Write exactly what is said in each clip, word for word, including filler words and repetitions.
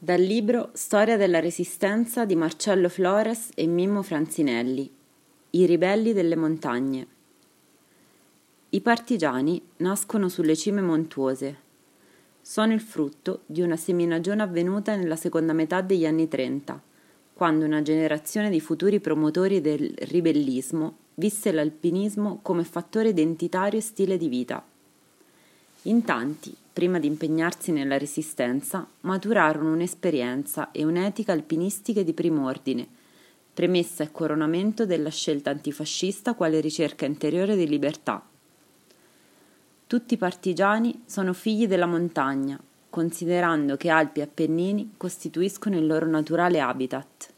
Dal libro Storia della Resistenza di Marcello Flores e Mimmo Franzinelli. I ribelli delle montagne. I partigiani nascono sulle cime montuose. Sono il frutto di una seminagione avvenuta nella seconda metà degli anni trenta, quando una generazione di futuri promotori del ribellismo visse l'alpinismo come fattore identitario e stile di vita. In tanti, prima di impegnarsi nella resistenza, maturarono un'esperienza e un'etica alpinistiche di primo ordine, premessa e coronamento della scelta antifascista quale ricerca interiore di libertà. Tutti i partigiani sono figli della montagna, considerando che Alpi e Appennini costituiscono il loro naturale habitat.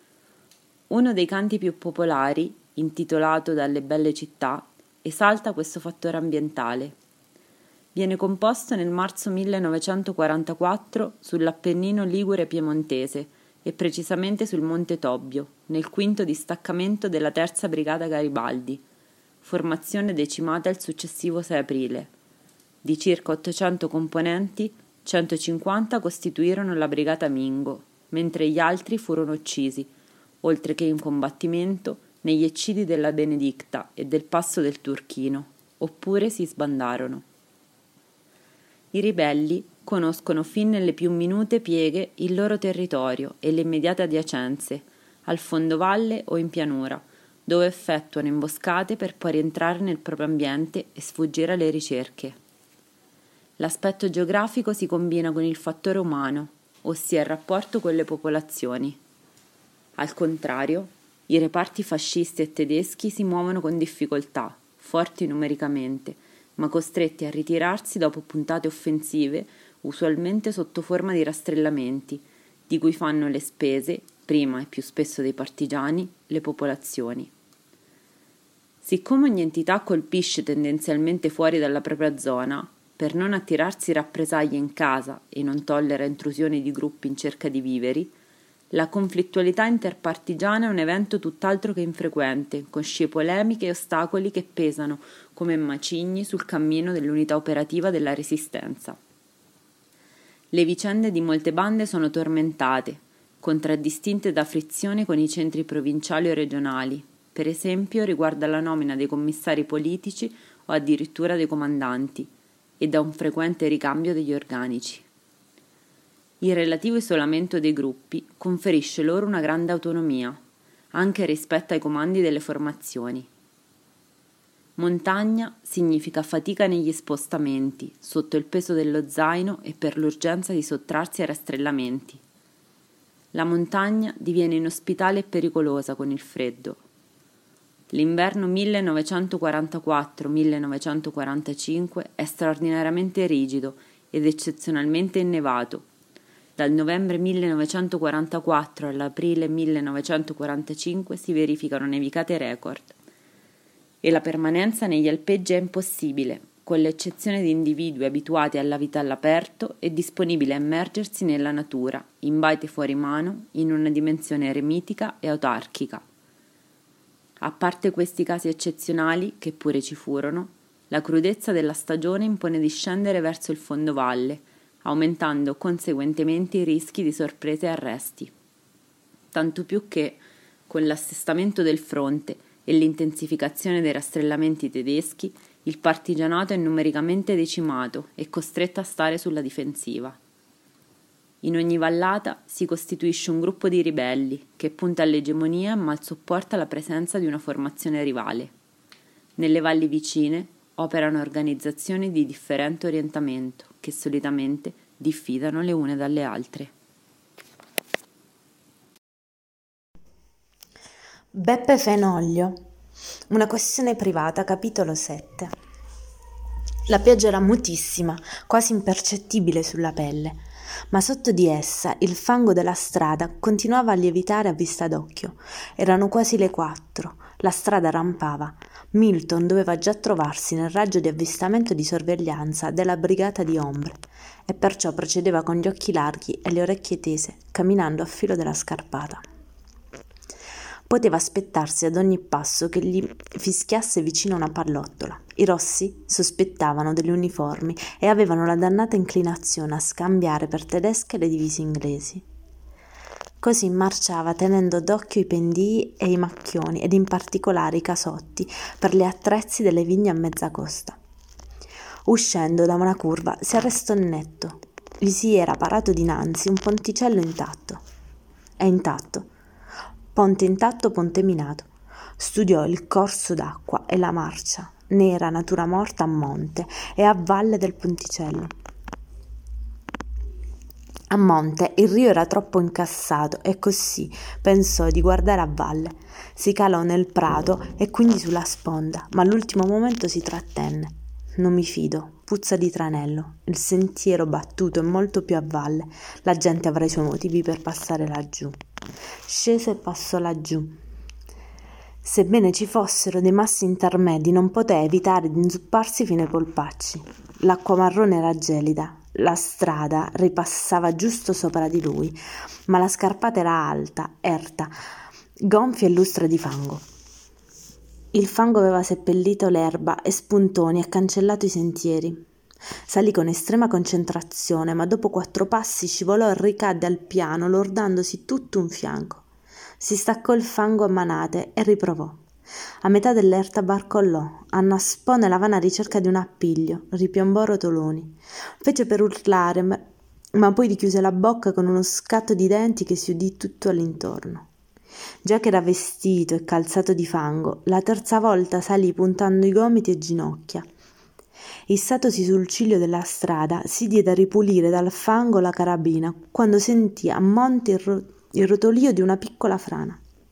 Uno dei canti più popolari, intitolato Dalle belle città, esalta questo fattore ambientale. Viene composto nel marzo millenovecentoquarantaquattro sull'Appennino ligure piemontese e precisamente sul Monte Tobbio, nel quinto distaccamento della terza Brigata Garibaldi, formazione decimata il successivo sei aprile. Di circa ottocento componenti, centocinquanta costituirono la Brigata Mingo, mentre gli altri furono uccisi, oltre che in combattimento, negli eccidi della Benedicta e del Passo del Turchino, oppure si sbandarono. I ribelli conoscono fin nelle più minute pieghe il loro territorio e le immediate adiacenze, al fondovalle o in pianura, dove effettuano imboscate per poi rientrare nel proprio ambiente e sfuggire alle ricerche. L'aspetto geografico si combina con il fattore umano, ossia il rapporto con le popolazioni. Al contrario, i reparti fascisti e tedeschi si muovono con difficoltà, forti numericamente, ma costretti a ritirarsi dopo puntate offensive, usualmente sotto forma di rastrellamenti, di cui fanno le spese, prima e più spesso dei partigiani, le popolazioni. Siccome ogni entità colpisce tendenzialmente fuori dalla propria zona, per non attirarsi rappresaglie in casa e non tollera intrusioni di gruppi in cerca di viveri, la conflittualità interpartigiana è un evento tutt'altro che infrequente, con scie polemiche e ostacoli che pesano come macigni sul cammino dell'unità operativa della resistenza. Le vicende di molte bande sono tormentate, contraddistinte da frizioni con i centri provinciali o regionali, per esempio riguardo alla nomina dei commissari politici o addirittura dei comandanti, e da un frequente ricambio degli organici. Il relativo isolamento dei gruppi conferisce loro una grande autonomia, anche rispetto ai comandi delle formazioni. Montagna significa fatica negli spostamenti, sotto il peso dello zaino e per l'urgenza di sottrarsi ai rastrellamenti. La montagna diviene inospitale e pericolosa con il freddo. L'inverno millenovecentoquarantaquattro millenovecentoquarantacinque è straordinariamente rigido ed eccezionalmente innevato. Dal novembre millenovecentoquarantaquattro all'aprile millenovecentoquarantacinque si verificano nevicate record e la permanenza negli alpeggi è impossibile, con l'eccezione di individui abituati alla vita all'aperto e disponibili a immergersi nella natura, in baite fuori mano, in una dimensione eremitica e autarchica. A parte questi casi eccezionali, che pure ci furono, la crudezza della stagione impone di scendere verso il fondovalle, aumentando conseguentemente i rischi di sorprese e arresti. Tanto più che, con l'assestamento del fronte e l'intensificazione dei rastrellamenti tedeschi, il partigianato è numericamente decimato e costretto a stare sulla difensiva. In ogni vallata si costituisce un gruppo di ribelli che punta all'egemonia ma sopporta la presenza di una formazione rivale. Nelle valli vicine operano organizzazioni di differente orientamento che solitamente diffidano le une dalle altre. Beppe Fenoglio, una questione privata, capitolo sette. La pioggia era mutissima, quasi impercettibile sulla pelle, ma sotto di essa il fango della strada continuava a lievitare a vista d'occhio. Erano quasi le quattro, la strada rampava. Milton doveva già trovarsi nel raggio di avvistamento di sorveglianza della brigata di ombre e perciò procedeva con gli occhi larghi e le orecchie tese, camminando a filo della scarpata. Poteva aspettarsi ad ogni passo che gli fischiasse vicino una pallottola. I rossi sospettavano delle uniformi e avevano la dannata inclinazione a scambiare per tedesche le divise inglesi. Così marciava tenendo d'occhio i pendii e i macchioni ed in particolare i casotti per gli attrezzi delle vigne a mezza costa. Uscendo da una curva si arrestò netto. Gli si era parato dinanzi un ponticello intatto. È intatto. Ponte intatto, ponte minato. Studiò il corso d'acqua e la marcia, nera natura morta a monte e a valle del ponticello. A monte il rio era troppo incassato e così pensò di guardare a valle. Si calò nel prato e quindi sulla sponda, ma all'ultimo momento si trattenne. Non mi fido, puzza di tranello, il sentiero battuto è molto più a valle, la gente avrà i suoi motivi per passare laggiù. Scese e passò laggiù. Sebbene ci fossero dei massi intermedi, non poté evitare di inzupparsi fino ai polpacci. L'acqua marrone era gelida, la strada ripassava giusto sopra di lui, ma la scarpata era alta, erta, gonfia e lustra di fango. Il fango aveva seppellito l'erba e spuntoni e cancellato i sentieri. Salì con estrema concentrazione, ma dopo quattro passi scivolò e ricadde al piano, lordandosi tutto un fianco. Si staccò il fango a manate e riprovò. A metà dell'erta barcollò, annaspò nella vana ricerca di un appiglio, ripiombò rotoloni. Fece per urlare, ma, ma poi richiuse la bocca con uno scatto di denti che si udì tutto all'intorno. Già che era vestito e calzato di fango, la terza volta salì puntando i gomiti e ginocchia. Issatosi sul ciglio della strada, si diede a ripulire dal fango la carabina, quando sentì a monte il, ro- il rotolio di una piccola frana.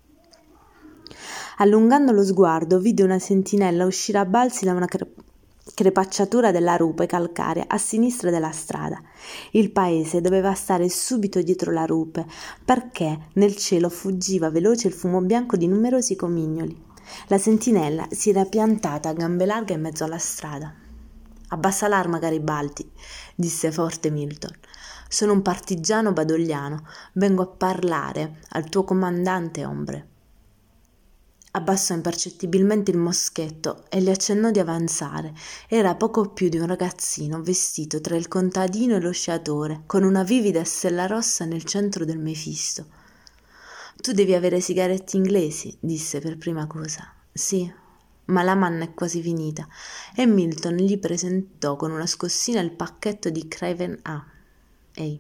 Allungando lo sguardo, vide una sentinella uscire a balzi da una cre- crepacciatura della rupe calcarea a sinistra della strada. Il paese doveva stare subito dietro la rupe, perché nel cielo fuggiva veloce il fumo bianco di numerosi comignoli. La sentinella si era piantata a gambe larghe in mezzo alla strada. «Abbassa l'arma, Garibaldi», disse forte Milton. «Sono un partigiano badogliano, vengo a parlare al tuo comandante, ombre». Abbassò impercettibilmente il moschetto e gli accennò di avanzare. Era poco più di un ragazzino vestito tra il contadino e lo sciatore, con una vivida stella rossa nel centro del Mefisto. «Tu devi avere sigarette inglesi», disse per prima cosa. «Sì, ma la manna è quasi finita», e Milton gli presentò con una scossina il pacchetto di Craven A. Ehi.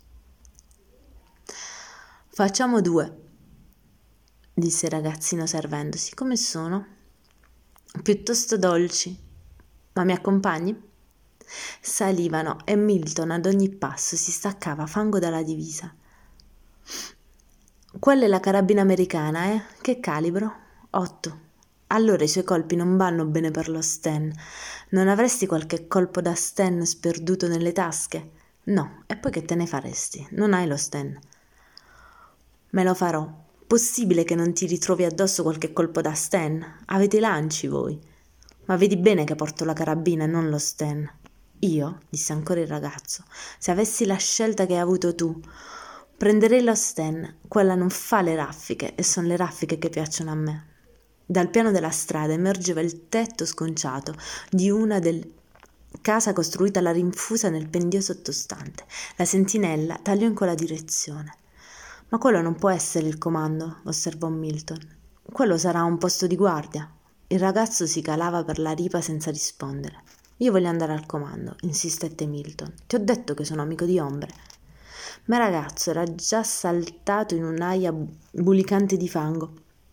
«Facciamo due», disse il ragazzino servendosi. «Come sono?» «Piuttosto dolci. Ma mi accompagni?» Salivano e Milton ad ogni passo si staccava fango dalla divisa. «Quella è la carabina americana, eh? Che calibro?» «Otto. Allora i suoi colpi non vanno bene per lo Sten. Non avresti qualche colpo da Sten sperduto nelle tasche?» «No. E poi che te ne faresti? Non hai lo Sten». «Me lo farò. Possibile che non ti ritrovi addosso qualche colpo da Sten? Avete i lanci voi?» «Ma vedi bene che porto la carabina e non lo Sten». «Io», disse ancora il ragazzo, «se avessi la scelta che hai avuto tu, prenderei lo Sten. Quella non fa le raffiche e sono le raffiche che piacciono a me». Dal piano della strada emergeva il tetto sconciato di una del casa costruita alla rinfusa nel pendio sottostante. La sentinella tagliò in quella direzione. «Ma quello non può essere il comando», osservò Milton. «Quello sarà un posto di guardia». Il ragazzo si calava per la ripa senza rispondere. «Io voglio andare al comando», insistette Milton. «Ti ho detto che sono amico di ombre». Ma il ragazzo era già saltato in un'aia bulicante di fango.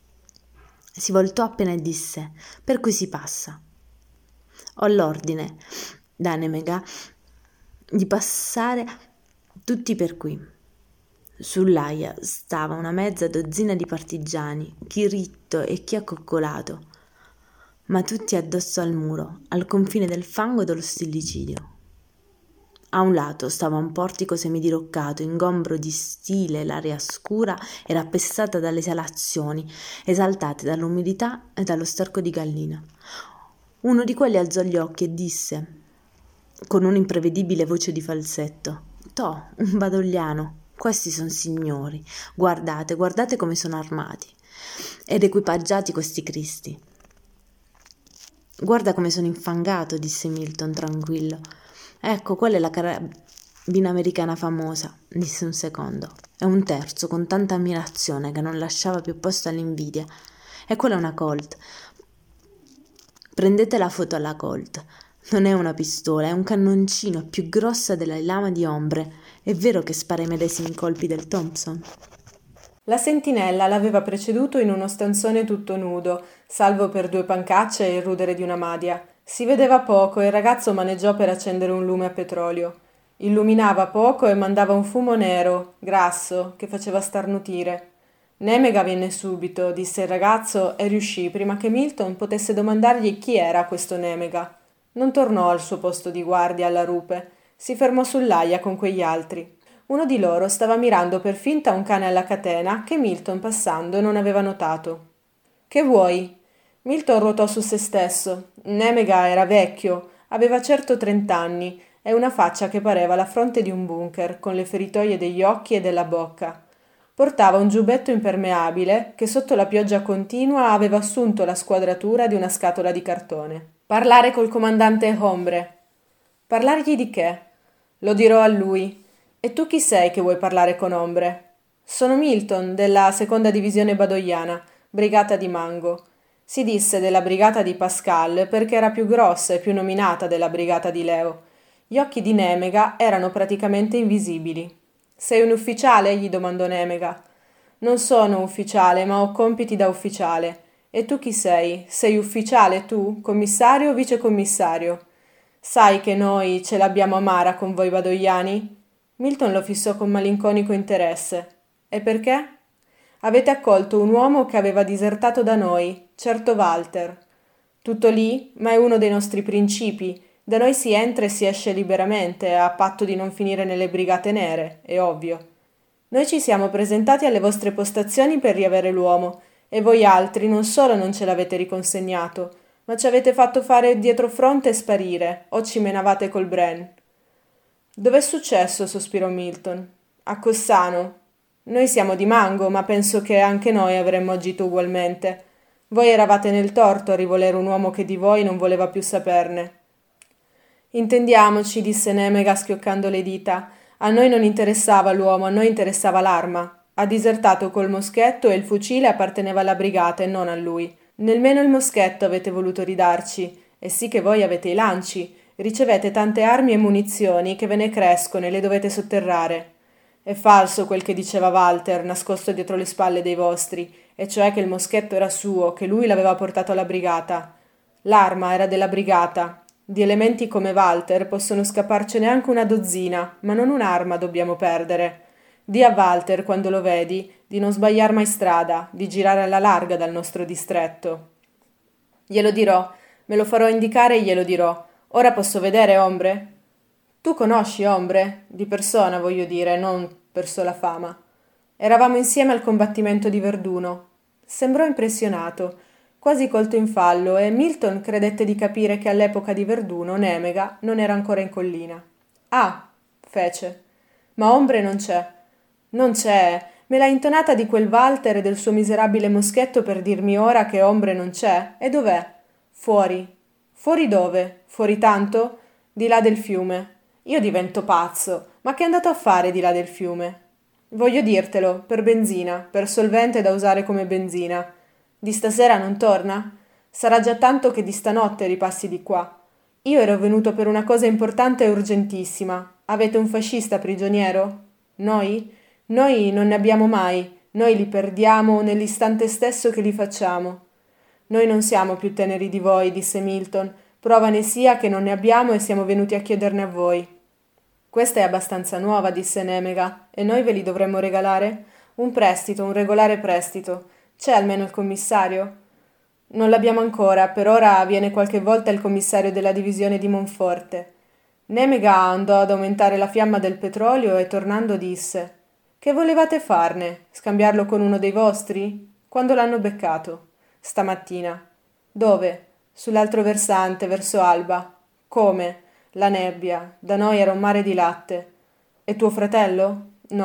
Si voltò appena e disse: «Per cui si passa?» «Ho l'ordine da Nemega di passare tutti per qui». Sull'aia stava una mezza dozzina di partigiani, chi ritto e chi accoccolato, ma tutti addosso al muro, al confine del fango e dello stillicidio. A un lato stava un portico semidiroccato, ingombro di stile, l'aria scura era appestata dalle esalazioni, esaltate dall'umidità e dallo sterco di gallina. Uno di quelli alzò gli occhi e disse, con un'imprevedibile voce di falsetto: «Toh, un badogliano. Questi son signori. Guardate, guardate come sono armati». ed equipaggiati questi Cristi. Guarda come sono infangato, disse Milton tranquillo. Ecco, quella è la carabina americana famosa, disse un secondo, e un terzo con tanta ammirazione che non lasciava più posto all'invidia. E quella è una Colt. Prendete la foto alla Colt. Non è una pistola, è un cannoncino più grossa della lama di ombre. È vero che spara i medesimi colpi del Thompson? La sentinella l'aveva preceduto in uno stanzone tutto nudo, salvo per due pancacce e il rudere di una madia. Si vedeva poco e il ragazzo maneggiò per accendere un lume a petrolio. Illuminava poco e mandava un fumo nero, grasso, che faceva starnutire. Nemega venne subito, disse il ragazzo, e riuscì prima che Milton potesse domandargli chi era questo Nemega. Non tornò al suo posto di guardia alla rupe, si fermò sull'aia con quegli altri. Uno di loro stava mirando per finta un cane alla catena che Milton passando non aveva notato. «Che vuoi?» Milton ruotò su se stesso. Nemega era vecchio, aveva certo trent'anni e una faccia che pareva la fronte di un bunker, con le feritoie degli occhi e della bocca. Portava un giubbetto impermeabile che sotto la pioggia continua aveva assunto la squadratura di una scatola di cartone. «Parlare col comandante Hombre». «Parlargli di che?» «Lo dirò a lui». «E tu chi sei che vuoi parlare con Ombre?» «Sono Milton, della seconda divisione badoiana, brigata di Mango». Si disse della brigata di Pascal perché era più grossa e più nominata della brigata di Leo. Gli occhi di Nemega erano praticamente invisibili. «Sei un ufficiale?» gli domandò Nemega. «Non sono ufficiale, ma ho compiti da ufficiale. E tu chi sei? Sei ufficiale tu? Commissario o vicecommissario? Sai che noi ce l'abbiamo amara con voi badoiani?» Milton lo fissò con malinconico interesse. «E perché?» «Avete accolto un uomo che aveva disertato da noi, certo Walter. Tutto lì, ma è uno dei nostri principi. Da noi si entra e si esce liberamente, a patto di non finire nelle brigate nere, è ovvio. Noi ci siamo presentati alle vostre postazioni per riavere l'uomo, e voi altri non solo non ce l'avete riconsegnato, ma ci avete fatto fare dietro fronte e sparire, o ci menavate col Bren». «Dov'è successo?» sospirò Milton. «A Cossano. Noi siamo di Mango, ma penso che anche noi avremmo agito ugualmente. Voi eravate nel torto a rivolere un uomo che di voi non voleva più saperne». «Intendiamoci», disse Nemega schioccando le dita. «A noi non interessava l'uomo, a noi interessava l'arma. Ha disertato col moschetto e il fucile apparteneva alla brigata e non a lui. Nemmeno il moschetto avete voluto ridarci, e sì che voi avete i lanci. Ricevete tante armi e munizioni che ve ne crescono e le dovete sotterrare. È falso quel che diceva Walter, nascosto dietro le spalle dei vostri, e cioè che il moschetto era suo, che lui l'aveva portato alla brigata. L'arma era della brigata. Di elementi come Walter possono scapparcene anche una dozzina, ma non un'arma dobbiamo perdere. Dì a Walter, quando lo vedi, di non sbagliar mai strada, di girare alla larga dal nostro distretto». «Glielo dirò, me lo farò indicare e glielo dirò. Ora posso vedere Ombre?» «Tu conosci Ombre? Di persona, voglio dire, non per sola fama». «Eravamo insieme al combattimento di Verduno». Sembrò impressionato, quasi colto in fallo, e Milton credette di capire che all'epoca di Verduno Nemega non era ancora in collina. «Ah», fece. «Ma Ombre non c'è». «Non c'è. Me l'ha intonata di quel Walter e del suo miserabile moschetto per dirmi ora che Ombre non c'è. E dov'è?» «Fuori». «Fuori dove? Fuori tanto?» «Di là del fiume». «Io divento pazzo. Ma che è andato a fare di là del fiume?» «Voglio dirtelo, per benzina, per solvente da usare come benzina. Di stasera non torna? Sarà già tanto che di stanotte ripassi di qua. Io ero venuto per una cosa importante e urgentissima. Avete un fascista prigioniero?» «Noi? Noi non ne abbiamo mai. Noi li perdiamo nell'istante stesso che li facciamo». «Noi non siamo più teneri di voi», disse Milton. «Prova ne sia che non ne abbiamo e siamo venuti a chiederne a voi». «Questa è abbastanza nuova», disse Nemega, «e noi ve li dovremmo regalare? Un prestito, un regolare prestito. C'è almeno il commissario?» «Non l'abbiamo ancora, per ora viene qualche volta il commissario della divisione di Monforte». Nemega andò ad aumentare la fiamma del petrolio e tornando disse: «Che volevate farne? Scambiarlo con uno dei vostri? Quando l'hanno beccato?» «Stamattina». «Dove?» «Sull'altro versante, verso Alba». «Come?» «La nebbia. Da noi era un mare di latte». «E tuo fratello?» «No».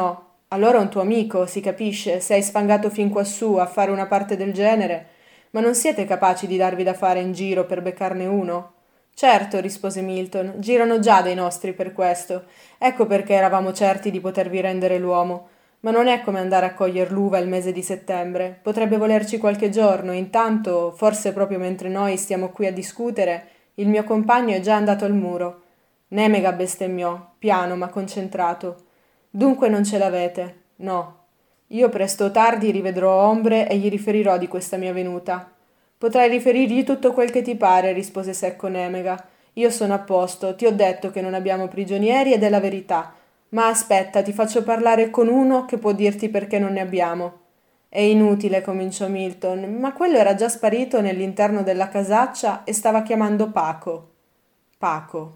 Allora un tuo amico, si capisce, sei sfangato fin quassù a fare una parte del genere, ma non siete capaci di darvi da fare in giro per beccarne uno? Certo, rispose Milton, girano già dei nostri per questo. Ecco perché eravamo certi di potervi rendere l'uomo. Ma non è come andare a coglier l'uva il mese di settembre. Potrebbe volerci qualche giorno, intanto, forse proprio mentre noi stiamo qui a discutere, il mio compagno è già andato al muro. Nemega bestemmiò, piano ma concentrato. Dunque non ce l'avete? No. Io presto o tardi rivedrò Ombre e gli riferirò di questa mia venuta. Potrai riferirgli tutto quel che ti pare, rispose secco Nemega. Io sono a posto, ti ho detto che non abbiamo prigionieri ed è la verità. Ma aspetta, ti faccio parlare con uno che può dirti perché non ne abbiamo. È inutile, cominciò Milton, ma quello era già sparito nell'interno della casaccia e stava chiamando Paco. Paco.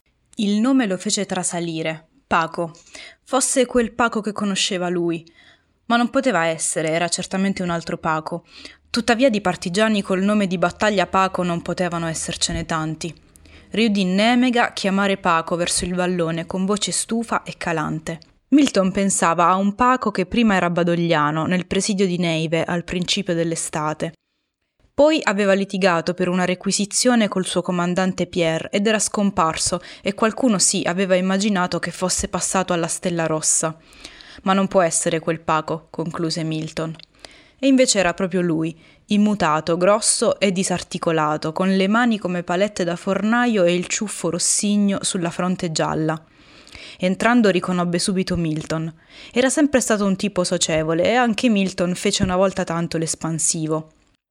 Il nome lo fece trasalire. Paco. Fosse quel Paco che conosceva lui. Ma non poteva essere, era certamente un altro Paco. Tuttavia di partigiani col nome di battaglia Paco non potevano essercene tanti. Riudì Nemega chiamare Paco verso il vallone con voce stufa e calante. Milton pensava a un Paco che prima era badogliano, nel presidio di Neive, al principio dell'estate. Poi aveva litigato per una requisizione col suo comandante Pierre ed era scomparso e qualcuno sì aveva immaginato che fosse passato alla Stella Rossa. Ma non può essere quel Paco, concluse Milton. E invece era proprio lui, immutato, grosso e disarticolato, con le mani come palette da fornaio e il ciuffo rossigno sulla fronte gialla. Entrando riconobbe subito Milton. Era sempre stato un tipo socievole e anche Milton fece una volta tanto l'espansivo.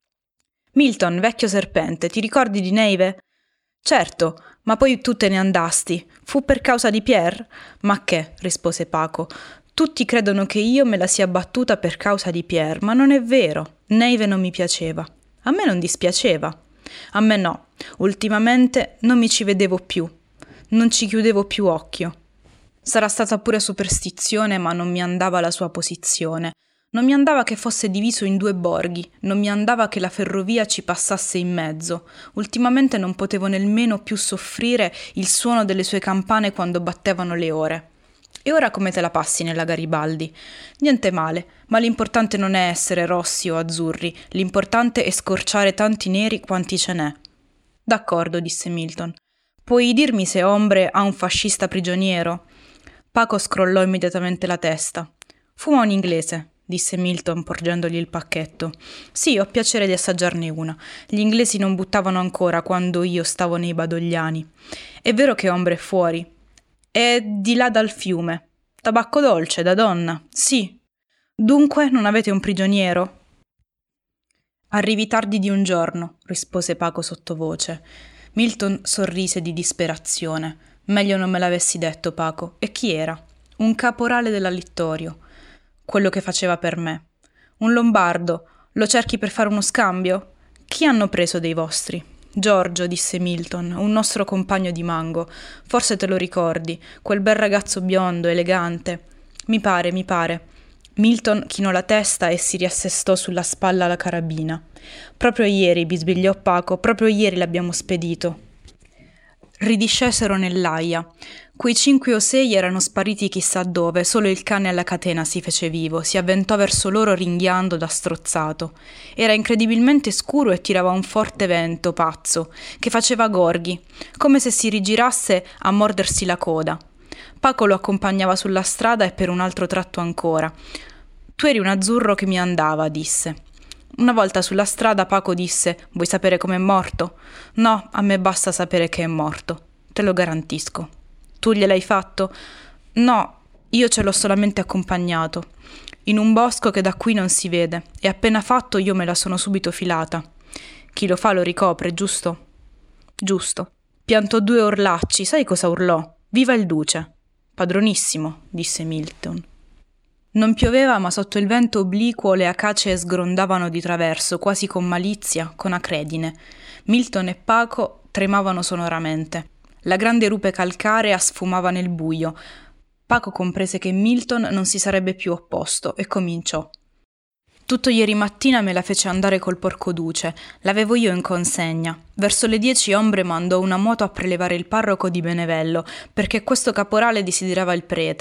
«Milton, vecchio serpente, ti ricordi di Neive?» «Certo, ma poi tu te ne andasti. Fu per causa di Pierre?» «Ma che?» rispose Paco. «Tutti credono che io me la sia battuta per causa di Pierre, ma non è vero. Neive non mi piaceva. A me non dispiaceva. A me no. Ultimamente non mi ci vedevo più. Non ci chiudevo più occhio. Sarà stata pure superstizione, ma non mi andava la sua posizione. Non mi andava che fosse diviso in due borghi, non mi andava che la ferrovia ci passasse in mezzo. Ultimamente non potevo nemmeno più soffrire il suono delle sue campane quando battevano le ore. E ora come te la passi nella Garibaldi? Niente male, ma l'importante non è essere rossi o azzurri, l'importante è scorciare tanti neri quanti ce n'è». «D'accordo», disse Milton. «Puoi dirmi se Ombre ha un fascista prigioniero?» Paco scrollò immediatamente la testa. «Fuma un inglese», disse Milton porgendogli il pacchetto. «Sì, ho piacere di assaggiarne una. Gli inglesi non buttavano ancora quando io stavo nei badogliani. È vero che Ombre è fuori. È di là dal fiume. Tabacco dolce, da donna. Sì. Dunque non avete un prigioniero?» «Arrivi tardi di un giorno», rispose Paco sottovoce. Milton sorrise di disperazione. «Meglio non me l'avessi detto, Paco. E chi era?» «Un caporale della Littorio. Quello che faceva per me. Un lombardo. Lo cerchi per fare uno scambio? Chi hanno preso dei vostri?» «Giorgio», disse Milton, «un nostro compagno di mango. Forse te lo ricordi, quel bel ragazzo biondo, elegante». «Mi pare, mi pare». Milton chinò la testa e si riassestò sulla spalla la carabina. «Proprio ieri», bisbigliò Paco, «proprio ieri l'abbiamo spedito». Ridiscesero nell'aia. Quei cinque o sei erano spariti chissà dove, solo il cane alla catena si fece vivo, si avventò verso loro ringhiando da strozzato. Era incredibilmente scuro e tirava un forte vento pazzo, che faceva gorghi, come se si rigirasse a mordersi la coda. Paco lo accompagnava sulla strada e per un altro tratto ancora. «Tu eri un azzurro che mi andava», disse. Una volta sulla strada Paco disse: «Vuoi sapere com'è morto?» «No, a me basta sapere che è morto. Te lo garantisco». «Tu gliel'hai fatto?» «No, io ce l'ho solamente accompagnato. In un bosco che da qui non si vede. E appena fatto io me la sono subito filata. Chi lo fa lo ricopre, giusto?» «Giusto. Piantò due orlacci. Sai cosa urlò? Viva il duce!» «Padronissimo», disse Milton. Non pioveva, ma sotto il vento obliquo le acacee sgrondavano di traverso, quasi con malizia, con acredine. Milton e Paco tremavano sonoramente. La grande rupe calcarea sfumava nel buio. Paco comprese che Milton non si sarebbe più opposto e cominciò. «Tutto ieri mattina me la fece andare col porcoduce. L'avevo io in consegna. Verso le dieci Ombre mandò una moto a prelevare il parroco di Benevello, perché questo caporale desiderava il prete.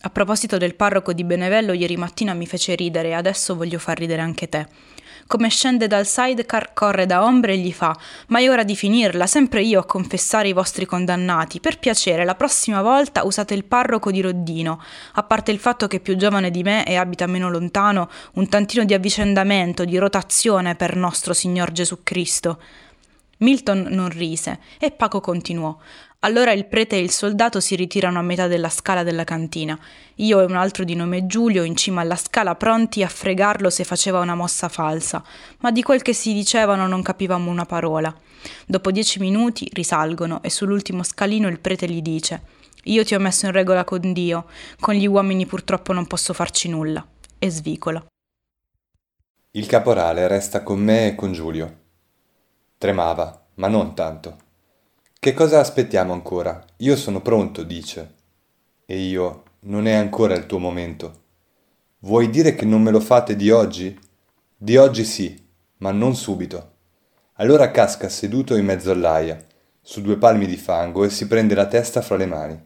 A proposito del parroco di Benevello, ieri mattina mi fece ridere e adesso voglio far ridere anche te. Come scende dal sidecar, corre da Ombre e gli fa: ma è ora di finirla, sempre io a confessare i vostri condannati. Per piacere, la prossima volta usate il parroco di Roddino. A parte il fatto che è più giovane di me e abita meno lontano, un tantino di avvicendamento, di rotazione per nostro Signor Gesù Cristo. Milton non rise e Paco continuò. Allora il prete e il soldato si ritirano a metà della scala della cantina. Io e un altro di nome Giulio in cima alla scala pronti a fregarlo se faceva una mossa falsa, ma di quel che si dicevano non capivamo una parola. Dopo dieci minuti risalgono e sull'ultimo scalino il prete gli dice: «Io ti ho messo in regola con Dio, con gli uomini purtroppo non posso farci nulla», e svicola. Il caporale resta con me e con Giulio. Tremava, ma non tanto. «Che cosa aspettiamo ancora? Io sono pronto», dice. E io: «Non è ancora il tuo momento». «Vuoi dire che non me lo fate di oggi?» «Di oggi sì, ma non subito». Allora casca seduto in mezzo all'aia, su due palmi di fango, e si prende la testa fra le mani.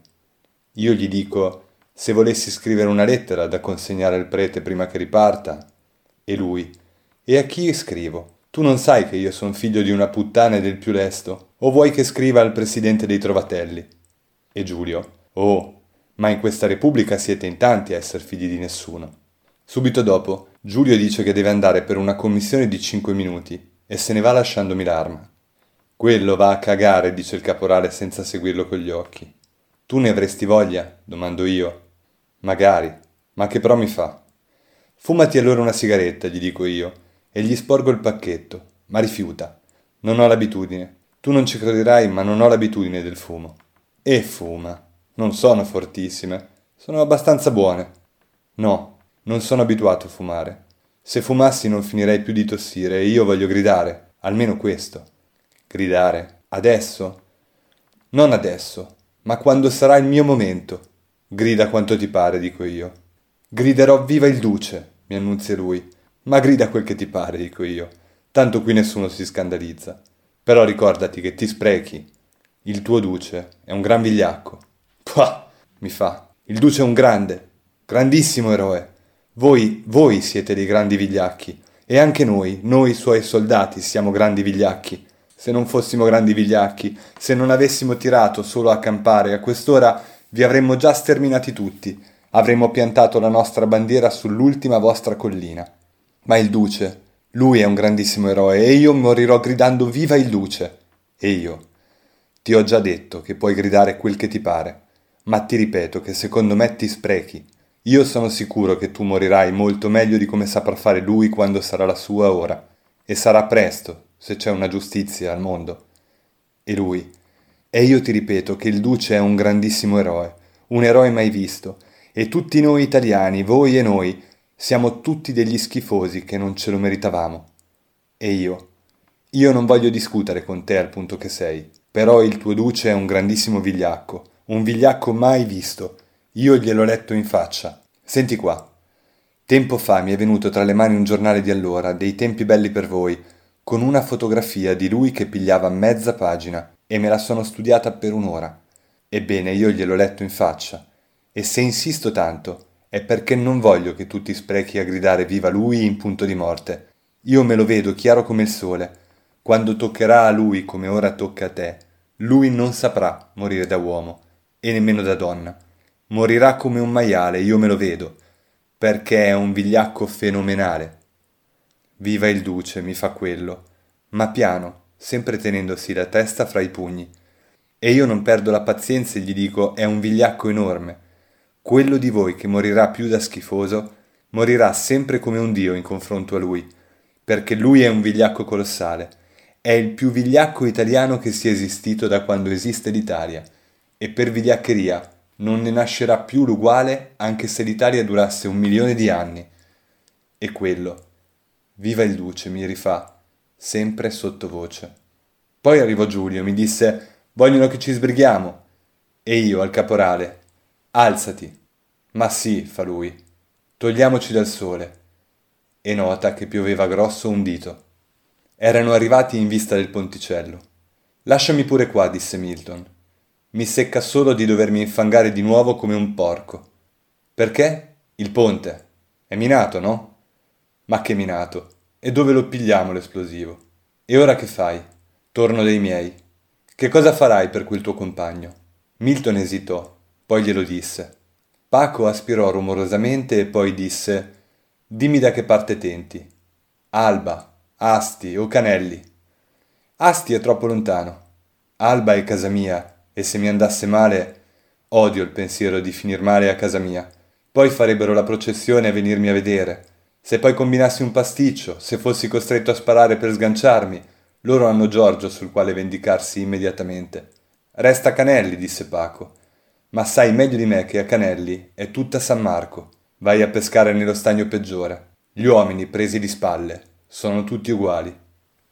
Io gli dico: «Se volessi scrivere una lettera da consegnare al prete prima che riparta». E lui: «E a chi scrivo? Tu non sai che io son figlio di una puttana e del più lesto? O vuoi che scriva al presidente dei Trovatelli?» E Giulio: «Oh, ma in questa Repubblica siete in tanti a essere figli di nessuno». Subito dopo, Giulio dice che deve andare per una commissione di cinque minuti e se ne va lasciandomi l'arma. «Quello va a cagare», dice il caporale senza seguirlo con gli occhi. «Tu ne avresti voglia?» domando io. «Magari, ma che pro mi fa?» «Fumati allora una sigaretta», gli dico io, e gli sporgo il pacchetto, ma rifiuta. «Non ho l'abitudine. Tu non ci crederai, ma non ho l'abitudine del fumo». E fuma. «Non sono fortissime. Sono abbastanza buone». «No, non sono abituato a fumare. Se fumassi non finirei più di tossire e io voglio gridare, almeno questo». «Gridare? Adesso?» «Non adesso, ma quando sarà il mio momento». «Grida quanto ti pare», dico io. «Griderò viva il duce», mi annunzia lui. «Ma grida quel che ti pare», dico io. «Tanto qui nessuno si scandalizza. Però ricordati che ti sprechi. Il tuo duce è un gran vigliacco». «Pah!» mi fa. «Il duce è un grande, grandissimo eroe. Voi, voi siete dei grandi vigliacchi. E anche noi, noi suoi soldati, siamo grandi vigliacchi. Se non fossimo grandi vigliacchi, se non avessimo tirato solo a campare, a quest'ora vi avremmo già sterminati tutti. Avremmo piantato la nostra bandiera sull'ultima vostra collina. Ma il duce, lui è un grandissimo eroe e io morirò gridando viva il duce». E io: «Ti ho già detto che puoi gridare quel che ti pare, ma ti ripeto che secondo me ti sprechi. Io sono sicuro che tu morirai molto meglio di come saprà fare lui quando sarà la sua ora. E sarà presto, se c'è una giustizia al mondo». E lui: «E io ti ripeto che il duce è un grandissimo eroe, un eroe mai visto, e tutti noi italiani, voi e noi, siamo tutti degli schifosi che non ce lo meritavamo». E io: «Io non voglio discutere con te al punto che sei, però il tuo duce è un grandissimo vigliacco, un vigliacco mai visto. Io gliel'ho letto in faccia. Senti qua. Tempo fa mi è venuto tra le mani un giornale di allora, dei tempi belli per voi, con una fotografia di lui che pigliava mezza pagina, e me la sono studiata per un'ora. Ebbene, io gliel'ho letto in faccia. E se insisto tanto, è perché non voglio che tu ti sprechi a gridare viva lui in punto di morte. Io me lo vedo chiaro come il sole. Quando toccherà a lui come ora tocca a te, lui non saprà morire da uomo, e nemmeno da donna. Morirà come un maiale, io me lo vedo, perché è un vigliacco fenomenale. Viva il duce, mi fa quello, ma piano, sempre tenendosi la testa fra i pugni. E io non perdo la pazienza e gli dico: è un vigliacco enorme. Quello di voi che morirà più da schifoso, morirà sempre come un dio in confronto a lui, perché lui è un vigliacco colossale. È il più vigliacco italiano che sia esistito da quando esiste l'Italia, e per vigliaccheria non ne nascerà più l'uguale anche se l'Italia durasse un milione di anni. E quello, viva il duce, mi rifà, sempre sottovoce. Poi arrivò Giulio, mi disse: vogliono che ci sbrighiamo. E io al caporale: alzati. Ma sì, fa lui, togliamoci dal sole. E nota che pioveva grosso un dito. Erano arrivati in vista del ponticello. Lasciami pure qua, disse Milton. Mi secca solo di dovermi infangare di nuovo come un porco. Perché? Il ponte. È minato, no? Ma che minato? E dove lo pigliamo l'esplosivo? E ora che fai? Torno dai miei. Che cosa farai per quel tuo compagno? Milton esitò, poi glielo disse. Paco aspirò rumorosamente e poi disse: Dimmi da che parte tenti. Alba, Asti o Canelli. Asti è troppo lontano. Alba è casa mia, e se mi andasse male, odio il pensiero di finir male a casa mia. Poi farebbero la processione a venirmi a vedere. Se poi combinassi un pasticcio, se fossi costretto a sparare per sganciarmi, loro hanno Giorgio sul quale vendicarsi immediatamente. Resta Canelli, disse Paco. Ma sai meglio di me che a Canelli è tutta San Marco. Vai a pescare nello stagno peggiore. Gli uomini presi di spalle sono tutti uguali.